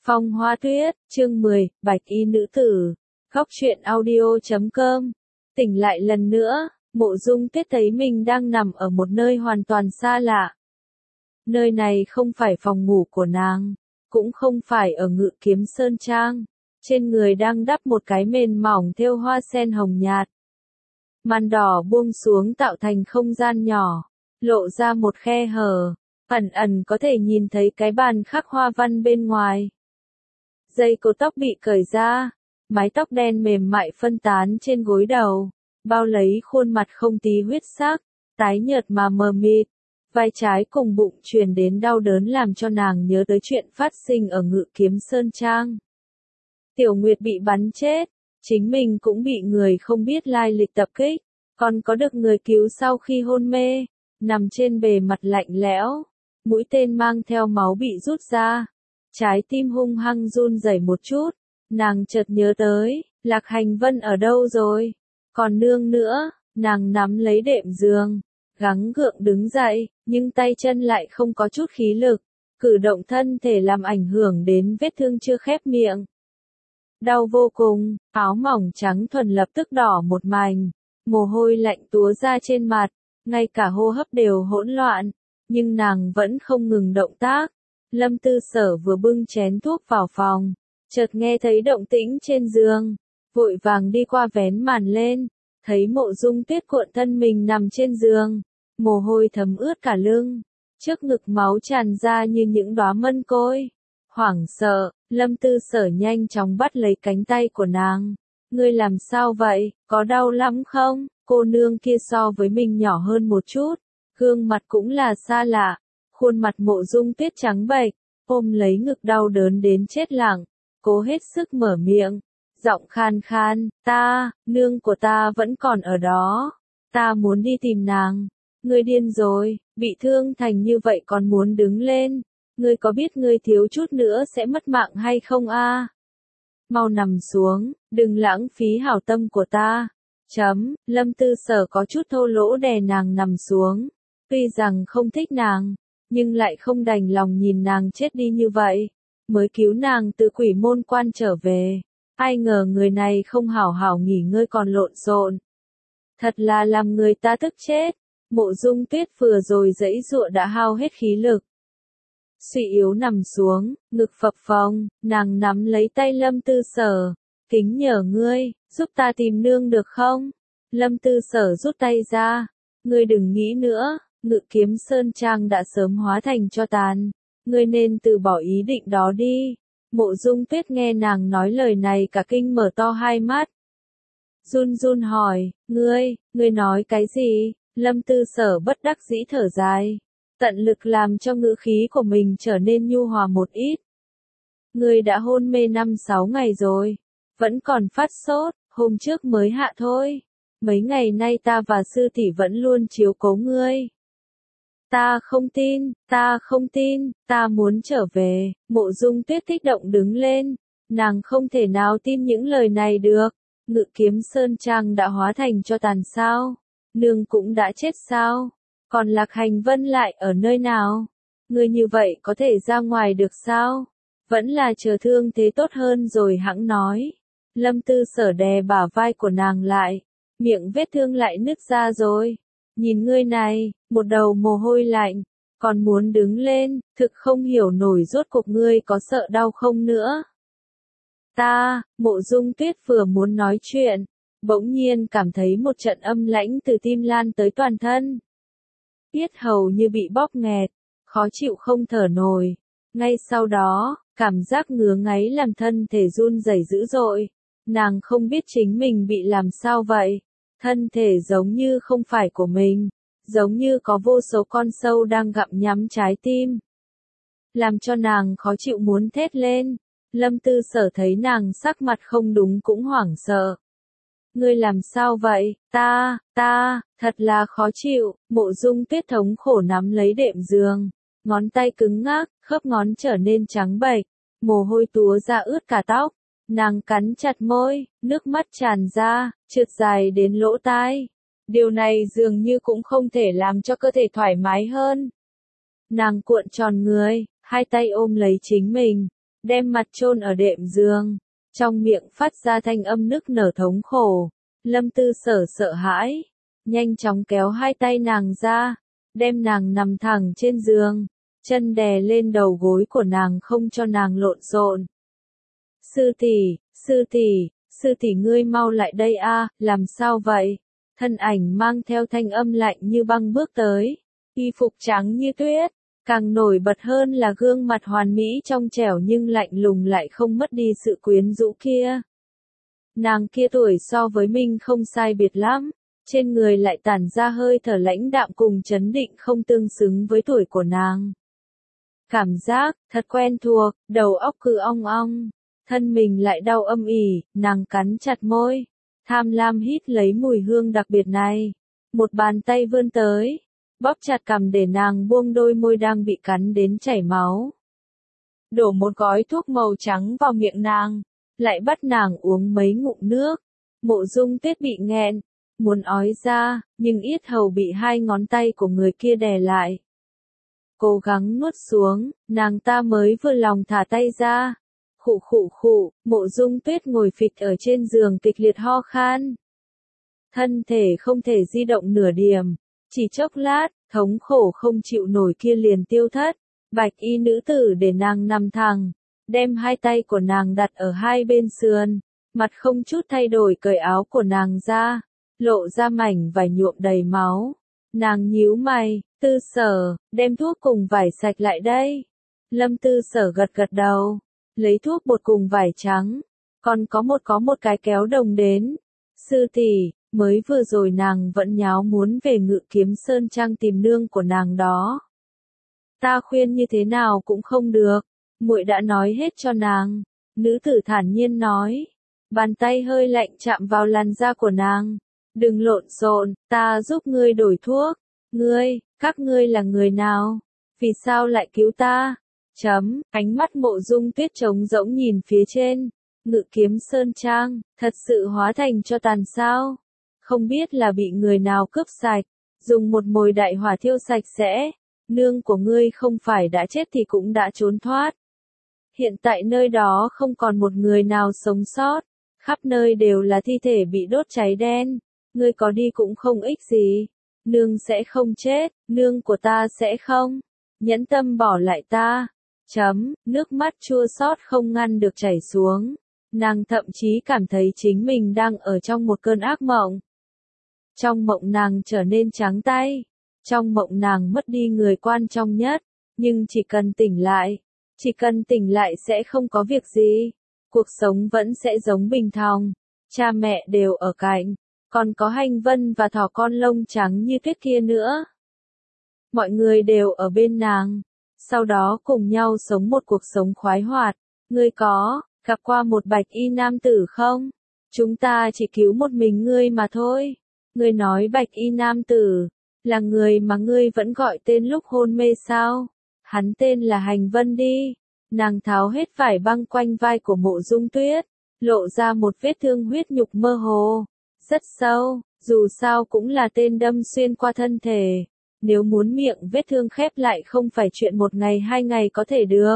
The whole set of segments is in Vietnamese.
Phong Hoa Tuyết, chương 10, Bạch Y Nữ Tử. Góc truyện audio.com. Tỉnh lại lần nữa, Mộ Dung Tuyết thấy mình đang nằm ở một nơi hoàn toàn xa lạ. Nơi này không phải phòng ngủ của nàng, cũng không phải ở Ngự Kiếm Sơn Trang. Trên người đang đắp một cái mền mỏng thêu hoa sen hồng nhạt. Màn đỏ buông xuống tạo thành không gian nhỏ, lộ ra một khe hở, ẩn ẩn có thể nhìn thấy cái bàn khắc hoa văn bên ngoài. Dây cột tóc bị cởi ra, mái tóc đen mềm mại phân tán trên gối đầu, bao lấy khuôn mặt không tí huyết sắc, tái nhợt mà mờ mịt. Vai trái cùng bụng truyền đến đau đớn làm cho nàng nhớ tới chuyện phát sinh ở Ngự Kiếm Sơn Trang. Tiểu Nguyệt bị bắn chết, chính mình cũng bị người không biết lai lịch tập kích, còn có được người cứu sau khi hôn mê, nằm trên bề mặt lạnh lẽo, mũi tên mang theo máu bị rút ra. Trái tim hung hăng run rẩy một chút, nàng chợt nhớ tới, Lạc Hành Vân ở đâu rồi? Còn nương nữa, nàng nắm lấy đệm giường, gắng gượng đứng dậy, nhưng tay chân lại không có chút khí lực, cử động thân thể làm ảnh hưởng đến vết thương chưa khép miệng. Đau vô cùng, áo mỏng trắng thuần lập tức đỏ một mảnh, mồ hôi lạnh túa ra trên mặt, ngay cả hô hấp đều hỗn loạn, nhưng nàng vẫn không ngừng động tác. Lâm Tư Sở vừa bưng chén thuốc vào phòng, chợt nghe thấy động tĩnh trên giường, vội vàng đi qua vén màn lên, thấy Mộ Dung Tuyết cuộn thân mình nằm trên giường, mồ hôi thấm ướt cả lưng, trước ngực máu tràn ra như những đóa mân côi. Hoảng sợ, Lâm Tư Sở nhanh chóng bắt lấy cánh tay của nàng. Ngươi làm sao vậy, có đau lắm không? Cô nương kia so với mình nhỏ hơn một chút, gương mặt cũng là xa lạ. Khuôn mặt Mộ Dung Tuyết trắng bệch, ôm lấy ngực đau đớn đến chết lặng, cố hết sức mở miệng, giọng khan khan, nương của ta vẫn còn ở đó, ta muốn đi tìm nàng. Ngươi điên rồi, bị thương thành như vậy còn muốn đứng lên, ngươi có biết ngươi thiếu chút nữa sẽ mất mạng hay không a? Mau nằm xuống, đừng lãng phí hảo tâm của ta. Lâm Tư Sở có chút thô lỗ đè nàng nằm xuống, tuy rằng không thích nàng, nhưng lại không đành lòng nhìn nàng chết đi như vậy, mới cứu nàng từ Quỷ Môn Quan trở về. Ai ngờ người này không hảo hảo nghỉ ngơi còn lộn xộn. Thật là làm người ta tức chết. Mộ Dung Tuyết vừa rồi giãy giụa đã hao hết khí lực. Suy yếu nằm xuống, ngực phập phồng, nàng nắm lấy tay Lâm Tư Sở, kính nhờ ngươi, giúp ta tìm nương được không? Lâm Tư Sở rút tay ra, ngươi đừng nghĩ nữa. Ngự Kiếm Sơn Trang đã sớm hóa thành tro tàn, ngươi nên từ bỏ ý định đó đi. Mộ Dung Tuyết nghe nàng nói lời này cả kinh mở to hai mắt. Run run hỏi, ngươi nói cái gì? Lâm Tư Sở bất đắc dĩ thở dài, tận lực làm cho ngữ khí của mình trở nên nhu hòa một ít. Ngươi đã hôn mê 5-6 ngày rồi, vẫn còn phát sốt, hôm trước mới hạ thôi. Mấy ngày nay ta và sư tỷ vẫn luôn chiếu cố ngươi. Ta không tin, ta muốn trở về. Mộ Dung Tuyết kích động đứng lên, nàng không thể nào tin những lời này được. Ngự Kiếm Sơn Trang đã hóa thành tro tàn sao? Nương cũng đã chết sao? Còn Lạc Hành Vân lại ở nơi nào? Ngươi như vậy có thể ra ngoài được sao? Vẫn là chờ thương thế tốt hơn rồi hẵng nói. Lâm Tư Sở đè bả vai của nàng lại, miệng vết thương lại nứt ra rồi. Nhìn ngươi này, một đầu mồ hôi lạnh, còn muốn đứng lên, thực không hiểu nổi rốt cuộc ngươi có sợ đau không nữa. Mộ Dung Tuyết vừa muốn nói chuyện, bỗng nhiên cảm thấy một trận âm lãnh từ tim lan tới toàn thân. Yết hầu như bị bóp nghẹt, khó chịu không thở nổi. Ngay sau đó, cảm giác ngứa ngáy làm thân thể run rẩy dữ dội. Nàng không biết chính mình bị làm sao vậy. Thân thể giống như không phải của mình, giống như có vô số con sâu đang gặm nhắm trái tim. Làm cho nàng khó chịu muốn thét lên. Lâm Tư Sở thấy nàng sắc mặt không đúng cũng hoảng sợ. Ngươi làm sao vậy? Thật là khó chịu. Mộ Dung Tuyết thống khổ nắm lấy đệm giường, ngón tay cứng ngắc, khớp ngón trở nên trắng bệch, mồ hôi túa ra ướt cả tóc. Nàng cắn chặt môi, nước mắt tràn ra, trượt dài đến lỗ tai. Điều này dường như cũng không thể làm cho cơ thể thoải mái hơn. Nàng cuộn tròn người, hai tay ôm lấy chính mình, đem mặt chôn ở đệm giường, trong miệng phát ra thanh âm nức nở thống khổ. Lâm Tư Sở sợ hãi, nhanh chóng kéo hai tay nàng ra, đem nàng nằm thẳng trên giường, chân đè lên đầu gối của nàng không cho nàng lộn xộn. Sư tỷ, sư tỷ, sư tỷ ngươi mau lại đây a, làm sao vậy? Thân ảnh mang theo thanh âm lạnh như băng bước tới, y phục trắng như tuyết, càng nổi bật hơn là gương mặt hoàn mỹ trong trẻo nhưng lạnh lùng lại không mất đi sự quyến rũ kia. Nàng kia tuổi so với mình không sai biệt lắm, trên người lại tản ra hơi thở lãnh đạm cùng chấn định không tương xứng với tuổi của nàng. Cảm giác thật quen thuộc, đầu óc cứ ong ong, thân mình lại đau âm ỉ, nàng cắn chặt môi, tham lam hít lấy mùi hương đặc biệt này. Một bàn tay vươn tới, bóp chặt cằm để nàng buông đôi môi đang bị cắn đến chảy máu. Đổ một gói thuốc màu trắng vào miệng nàng, lại bắt nàng uống mấy ngụm nước. Mộ Dung Tuyết bị nghẹn, muốn ói ra, nhưng yết hầu bị hai ngón tay của người kia đè lại. Cố gắng nuốt xuống, nàng ta mới vừa lòng thả tay ra. Khụ khụ khụ, Mộ Dung Tuyết ngồi phịch ở trên giường kịch liệt ho khan. Thân thể không thể di động nửa điểm, chỉ chốc lát, thống khổ không chịu nổi kia liền tiêu thất. Bạch y nữ tử để nàng nằm thẳng, đem hai tay của nàng đặt ở hai bên sườn, mặt không chút thay đổi cởi áo của nàng ra, lộ ra mảnh vải nhuộm đầy máu. Nàng nhíu mày, Tư Sở, đem thuốc cùng vải sạch lại đây. Lâm Tư Sở gật gật đầu, lấy thuốc bột cùng vải trắng, còn có một cái kéo đồng đến. Sư tỷ, mới vừa rồi nàng vẫn nháo muốn về Ngự Kiếm Sơn Trang tìm nương của nàng đó. Ta khuyên như thế nào cũng không được, muội đã nói hết cho nàng. Nữ tử thản nhiên nói, bàn tay hơi lạnh chạm vào làn da của nàng. Đừng lộn xộn, ta giúp ngươi đổi thuốc. Các ngươi là người nào? Vì sao lại cứu ta? Ánh mắt Mộ Dung Tuyết trống rỗng nhìn phía trên. Ngự Kiếm Sơn Trang, thật sự hóa thành cho tàn sao? Không biết là bị người nào cướp sạch, dùng một mồi đại hỏa thiêu sạch sẽ. Nương của ngươi không phải đã chết thì cũng đã trốn thoát. Hiện tại nơi đó không còn một người nào sống sót, khắp nơi đều là thi thể bị đốt cháy đen. Ngươi có đi cũng không ích gì. Nương sẽ không chết, nương của ta sẽ không. Nhẫn tâm bỏ lại ta. Nước mắt chua xót không ngăn được chảy xuống. Nàng thậm chí cảm thấy chính mình đang ở trong một cơn ác mộng. Trong mộng nàng trở nên trắng tay. Trong mộng nàng mất đi người quan trọng nhất. Nhưng chỉ cần tỉnh lại sẽ không có việc gì. Cuộc sống vẫn sẽ giống bình thường. Cha mẹ đều ở cạnh. Còn có Hành Vân và thỏ con lông trắng như tuyết kia nữa. Mọi người đều ở bên nàng. Sau đó cùng nhau sống một cuộc sống khoái hoạt. Ngươi có gặp qua một bạch y nam tử không? Chúng ta chỉ cứu một mình ngươi mà thôi. Ngươi nói bạch y nam tử là người mà ngươi vẫn gọi tên lúc hôn mê sao? Hắn tên là Hành Vân đi. Nàng tháo hết vải băng quanh vai của Mộ Dung Tuyết, lộ ra một vết thương huyết nhục mơ hồ, rất sâu, dù sao cũng là tên đâm xuyên qua thân thể. Nếu muốn miệng vết thương khép lại không phải chuyện một ngày hai ngày có thể được.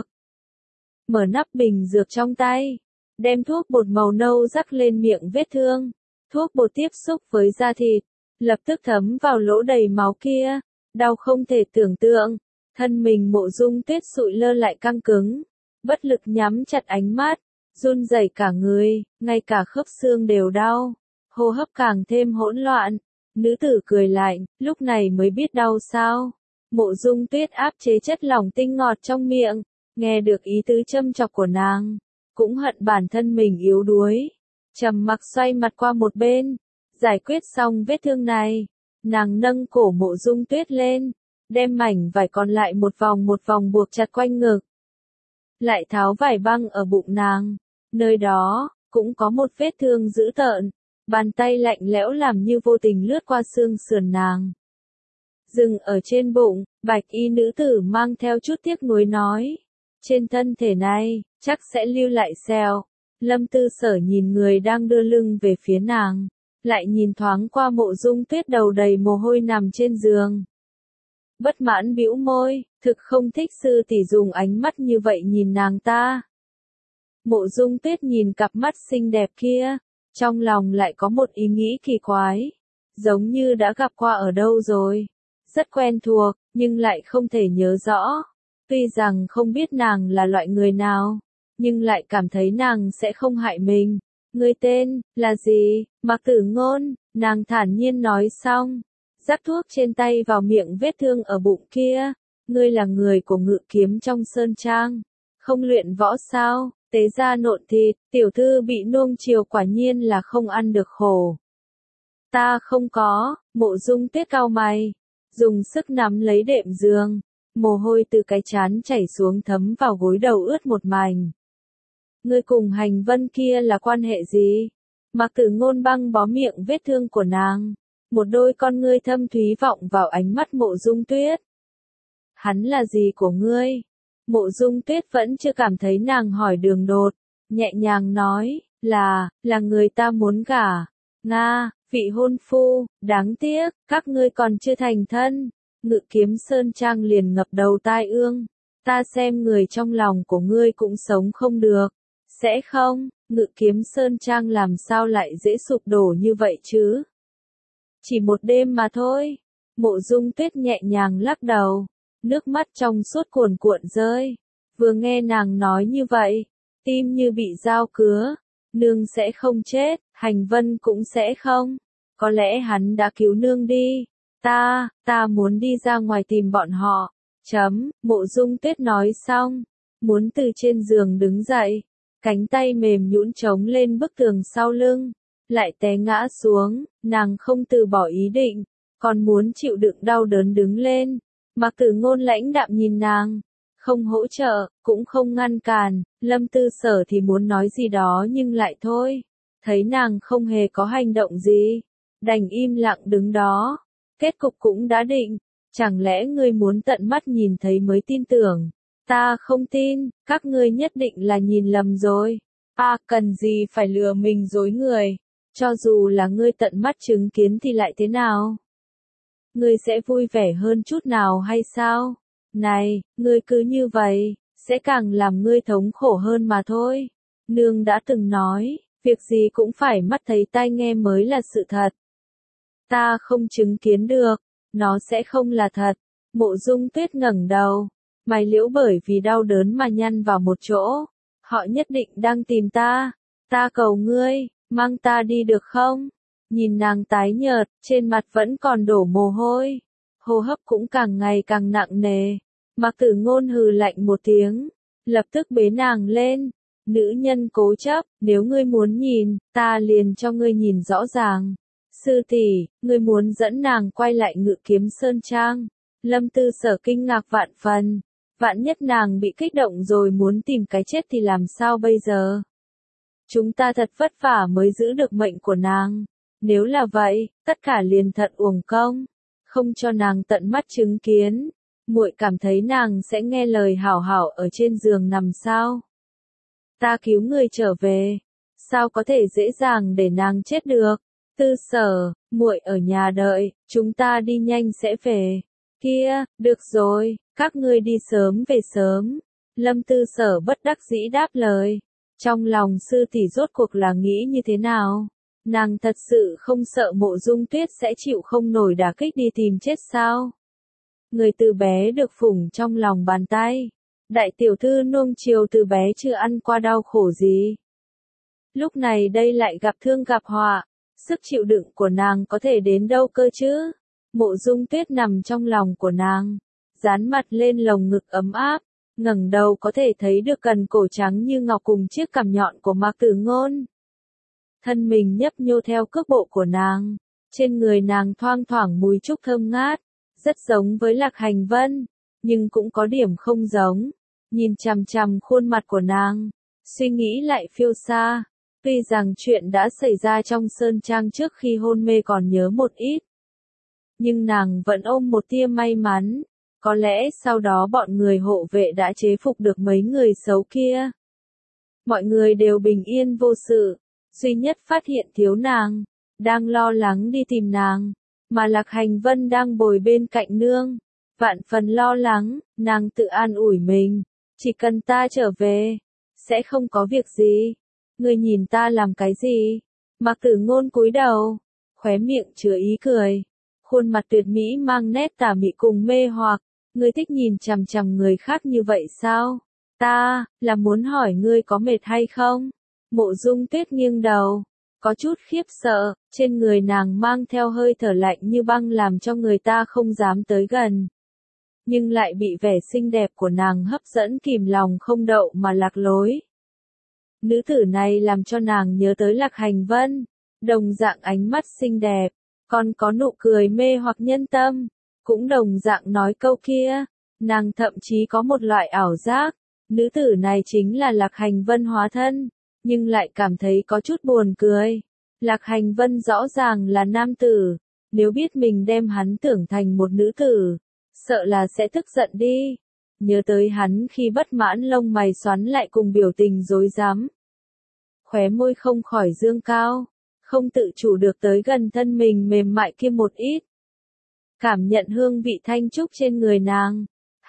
Mở nắp bình dược trong tay, đem thuốc bột màu nâu rắc lên miệng vết thương. Thuốc bột tiếp xúc với da thịt, lập tức thấm vào lỗ đầy máu kia, đau không thể tưởng tượng. Thân mình Mộ Dung Tuyết sụi lơ lại căng cứng, bất lực nhắm chặt ánh mắt, run rẩy cả người, ngay cả khớp xương đều đau, hô hấp càng thêm hỗn loạn. Nữ tử cười lạnh, lúc này mới biết đau sao? Mộ Dung Tuyết áp chế chất lỏng tinh ngọt trong miệng, nghe được ý tứ châm chọc của nàng, cũng hận bản thân mình yếu đuối. Trầm mặc xoay mặt qua một bên, giải quyết xong vết thương này, nàng nâng cổ Mộ Dung Tuyết lên, đem mảnh vải còn lại một vòng buộc chặt quanh ngực. Lại tháo vải băng ở bụng nàng, nơi đó cũng có một vết thương dữ tợn, bàn tay lạnh lẽo làm như vô tình lướt qua xương sườn nàng. Dừng ở trên bụng, bạch y nữ tử mang theo chút tiếc nuối nói, trên thân thể này chắc sẽ lưu lại sẹo. Lâm Tư Sở nhìn người đang đưa lưng về phía nàng, lại nhìn thoáng qua Mộ Dung Tuyết đầu đầy mồ hôi nằm trên giường. Bất mãn bĩu môi, thực không thích sư tỷ dùng ánh mắt như vậy nhìn nàng ta. Mộ Dung Tuyết nhìn cặp mắt xinh đẹp kia, trong lòng lại có một ý nghĩ kỳ quái, giống như đã gặp qua ở đâu rồi, rất quen thuộc, nhưng lại không thể nhớ rõ. Tuy rằng không biết nàng là loại người nào, nhưng lại cảm thấy nàng sẽ không hại mình. Ngươi tên là gì? Mạc Tử Ngôn, nàng thản nhiên nói xong, rắc thuốc trên tay vào miệng vết thương ở bụng kia. Ngươi là người của Ngự Kiếm trong sơn trang, không luyện võ sao? Tế ra nộn thịt, tiểu thư bị nuông chiều quả nhiên là không ăn được khổ. Ta không có. Mộ Dung Tuyết cau mày, dùng sức nắm lấy đệm giường, mồ hôi từ cái trán chảy xuống thấm vào gối đầu ướt một mảnh. Ngươi cùng Hành Vân kia là quan hệ gì? Mạc Tử Ngôn băng bó miệng vết thương của nàng, một đôi con ngươi thâm thúy vọng vào ánh mắt Mộ Dung Tuyết. Hắn là gì của ngươi? Mộ Dung Tuyết vẫn chưa cảm thấy nàng hỏi đường đột, nhẹ nhàng nói, là người ta muốn gả. Nga, vị hôn phu, đáng tiếc, các ngươi còn chưa thành thân. Ngự Kiếm sơn trang liền ngập đầu tai ương. Ta xem người trong lòng của ngươi cũng sống không được. Sẽ không, Ngự Kiếm sơn trang làm sao lại dễ sụp đổ như vậy chứ? Chỉ một đêm mà thôi. Mộ Dung Tuyết nhẹ nhàng lắc đầu, nước mắt trong suốt cuồn cuộn rơi. Vừa nghe nàng nói như vậy, tim như bị dao cứa. Nương sẽ không chết, Hành Vân cũng sẽ không. Có lẽ hắn đã cứu nương đi. Ta muốn đi ra ngoài tìm bọn họ. Mộ Dung Tuyết nói xong, muốn từ trên giường đứng dậy, cánh tay mềm nhũn chống lên bức tường sau lưng, lại té ngã xuống. Nàng không từ bỏ ý định, còn muốn chịu đựng đau đớn đứng lên. Mạc Tử Ngôn lãnh đạm nhìn nàng, không hỗ trợ, cũng không ngăn cản. Lâm Tư Sở thì muốn nói gì đó nhưng lại thôi. Thấy nàng không hề có hành động gì, đành im lặng đứng đó. Kết cục cũng đã định, chẳng lẽ ngươi muốn tận mắt nhìn thấy mới tin tưởng? Ta không tin, các ngươi nhất định là nhìn lầm rồi. Cần gì phải lừa mình dối người? Cho dù là ngươi tận mắt chứng kiến thì lại thế nào? Ngươi sẽ vui vẻ hơn chút nào hay sao? Này, ngươi cứ như vậy, sẽ càng làm ngươi thống khổ hơn mà thôi. Nương đã từng nói, việc gì cũng phải mắt thấy tai nghe mới là sự thật. Ta không chứng kiến được, nó sẽ không là thật. Mộ Dung Tuyết ngẩng đầu, mày liễu bởi vì đau đớn mà nhăn vào một chỗ. Họ nhất định đang tìm ta. Ta cầu ngươi, mang ta đi được không? Nhìn nàng tái nhợt, trên mặt vẫn còn đổ mồ hôi. Hô hấp cũng càng ngày càng nặng nề. Mạc Tử Ngôn hừ lạnh một tiếng, lập tức bế nàng lên. Nữ nhân cố chấp, nếu ngươi muốn nhìn, ta liền cho ngươi nhìn rõ ràng. Sư tỷ, ngươi muốn dẫn nàng quay lại Ngự Kiếm sơn trang. Lâm Tư Sở kinh ngạc vạn phần. Vạn nhất nàng bị kích động rồi muốn tìm cái chết thì làm sao bây giờ? Chúng ta thật vất vả mới giữ được mệnh của nàng. Nếu là vậy, tất cả liền thật uổng công. Không cho nàng tận mắt chứng kiến. Muội cảm thấy nàng sẽ nghe lời hảo hảo ở trên giường nằm sao? Ta cứu người trở về. Sao có thể dễ dàng để nàng chết được? Tư Sở, muội ở nhà đợi, chúng ta đi nhanh sẽ về. Kia, được rồi, các ngươi đi sớm về sớm. Lâm Tư Sở bất đắc dĩ đáp lời. Trong lòng sư tỷ rốt cuộc là nghĩ như thế nào? Nàng thật sự không sợ Mộ Dung Tuyết sẽ chịu không nổi đả kích đi tìm chết sao? Người từ bé được phụng trong lòng bàn tay. Đại tiểu thư nuông chiều từ bé chưa ăn qua đau khổ gì. Lúc này đây lại gặp thương gặp họa. Sức chịu đựng của nàng có thể đến đâu cơ chứ? Mộ Dung Tuyết nằm trong lòng của nàng, dán mặt lên lồng ngực ấm áp, ngẩng đầu có thể thấy được cần cổ trắng như ngọc cùng chiếc cằm nhọn của Mạc Tử Ngôn. Thân mình nhấp nhô theo cước bộ của nàng, trên người nàng thoang thoảng mùi trúc thơm ngát, rất giống với Lạc Hành Vân, nhưng cũng có điểm không giống. Nhìn chằm chằm khuôn mặt của nàng, suy nghĩ lại phiêu xa. Tuy rằng chuyện đã xảy ra trong sơn trang trước khi hôn mê còn nhớ một ít, nhưng nàng vẫn ôm một tia may mắn. Có lẽ sau đó bọn người hộ vệ đã chế phục được mấy người xấu kia. Mọi người đều bình yên vô sự, duy nhất phát hiện thiếu nàng, đang lo lắng đi tìm nàng, mà Lạc Hành Vân đang bồi bên cạnh nương. Vạn phần lo lắng, nàng tự an ủi mình, chỉ cần ta trở về, sẽ không có việc gì. Ngươi nhìn ta làm cái gì? Mạc Tử Ngôn cúi đầu, khóe miệng chứa ý cười. Khuôn mặt tuyệt mỹ mang nét tà mị cùng mê hoặc. Ngươi thích nhìn chằm chằm người khác như vậy sao? Ta, là muốn hỏi ngươi có mệt hay không? Mộ Dung Tuyết nghiêng đầu, có chút khiếp sợ, trên người nàng mang theo hơi thở lạnh như băng làm cho người ta không dám tới gần. Nhưng lại bị vẻ xinh đẹp của nàng hấp dẫn kìm lòng không đậu mà lạc lối. Nữ tử này làm cho nàng nhớ tới Lạc Hành Vân, đồng dạng ánh mắt xinh đẹp, còn có nụ cười mê hoặc nhân tâm, cũng đồng dạng nói câu kia, nàng thậm chí có một loại ảo giác, nữ tử này chính là Lạc Hành Vân hóa thân, nhưng lại cảm thấy có chút buồn cười. Lạc Hành Vân rõ ràng là nam tử, nếu biết mình đem hắn tưởng thành một nữ tử, sợ là sẽ tức giận đi. Nhớ tới hắn khi bất mãn lông mày xoắn lại cùng biểu tình rối rắm. Khóe môi không khỏi dương cao, không tự chủ được tới gần thân mình mềm mại kia một ít. Cảm nhận hương vị thanh trúc trên người nàng.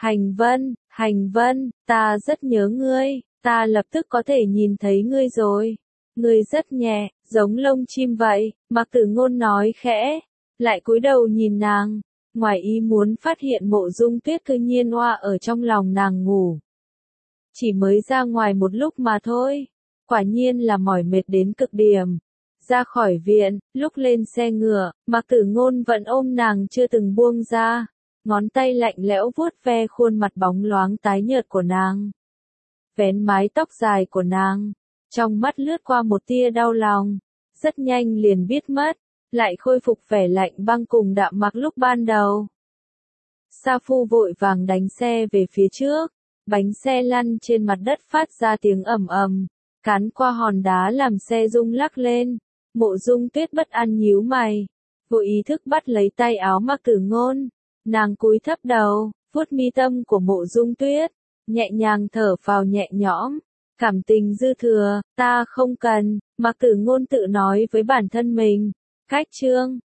Hành Vân, ta rất nhớ ngươi, ta lập tức có thể nhìn thấy ngươi rồi. Ngươi rất nhẹ, giống lông chim vậy, Mạc Tử Ngôn nói khẽ, lại cúi đầu nhìn nàng. Ngoài ý muốn phát hiện Mộ Dung Tuyết cư nhiên oa ở trong lòng nàng ngủ. Chỉ mới ra ngoài một lúc mà thôi, quả nhiên là mỏi mệt đến cực điểm. Ra khỏi viện, lúc lên xe ngựa, Mạc Tử Ngôn vẫn ôm nàng chưa từng buông ra, ngón tay lạnh lẽo vuốt ve khuôn mặt bóng loáng tái nhợt của nàng. Vén mái tóc dài của nàng, trong mắt lướt qua một tia đau lòng, rất nhanh liền biết mất, lại khôi phục vẻ lạnh băng cùng đạm mạc lúc ban đầu. Sa Phu vội vàng đánh xe về phía trước, bánh xe lăn trên mặt đất phát ra tiếng ầm ầm, cán qua hòn đá làm xe rung lắc lên. Mộ Dung Tuyết bất an nhíu mày, vô ý thức bắt lấy tay áo Mạc Tử Ngôn, nàng cúi thấp đầu, vuốt mi tâm của Mộ Dung Tuyết, nhẹ nhàng thở phào nhẹ nhõm. Cảm tình dư thừa, ta không cần, Mạc Tử Ngôn tự nói với bản thân mình. Cách chương